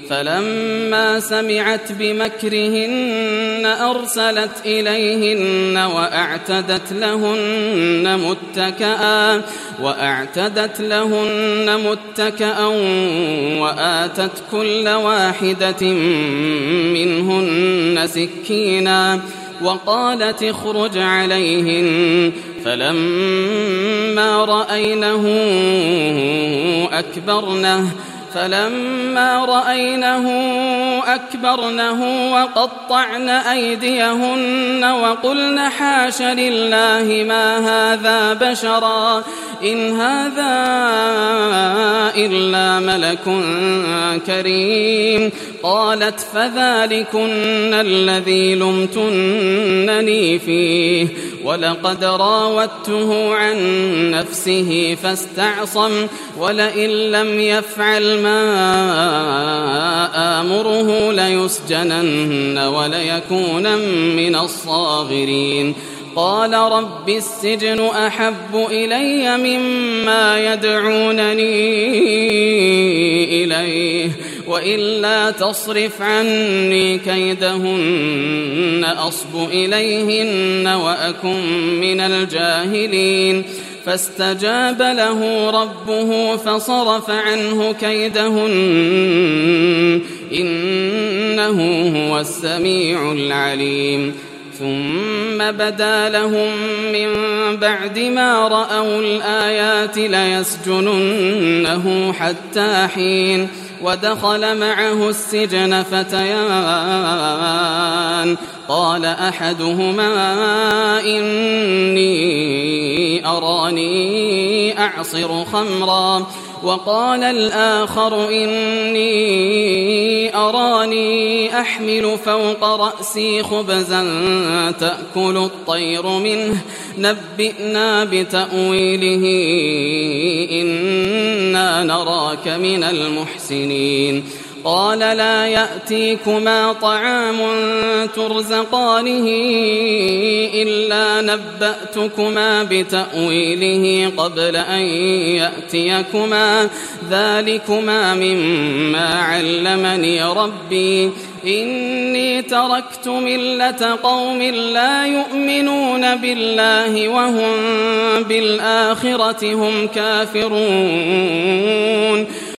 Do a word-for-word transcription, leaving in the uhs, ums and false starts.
فلما سمعت بمكرهن أرسلت إليهن وأعتدت لهن متكئا وأعتدت لهن متكئا وآتت كل واحدة منهن سكينا وقالت اخرج عليهن فلما رأينه أكبرنه فلما رأينه أكبرنه وقطعن أيديهن وقلن حاش لله ما هذا بشرا إن هذا إلا ملك كريم قالت فذلكن الذي لمتنني فيه ولقد راودته عن نفسه فاستعصم ولئن لم يفعل ما آمره ليسجنن وليكون من الصاغرين قال رب السجن أحب إلي مما يدعونني إليه وإلا تصرف عني كيدهن أصب إليهن وأكن من الجاهلين فاستجاب له ربه فصرف عنه كيدهن إنه هو السميع العليم ثم بدا لهم من بعد ما رأوا الآيات ليسجننه حتى حين ودخل معه السجن فتيان قال أحدهما إني أراني أعصر خمرا وقال الآخر إني أراني أحمل فوق رأسي خبزا تأكل الطير منه نبئنا بتأويله إنا نراك من المحسنين قال لا يأتيكما طعام ترزقانه إلا نبأتكما بتأويله قبل أن يأتيكما ذلكما مما علمني ربي إني تركت ملة قوم لا يؤمنون بالله وهم بالآخرة هم كافرون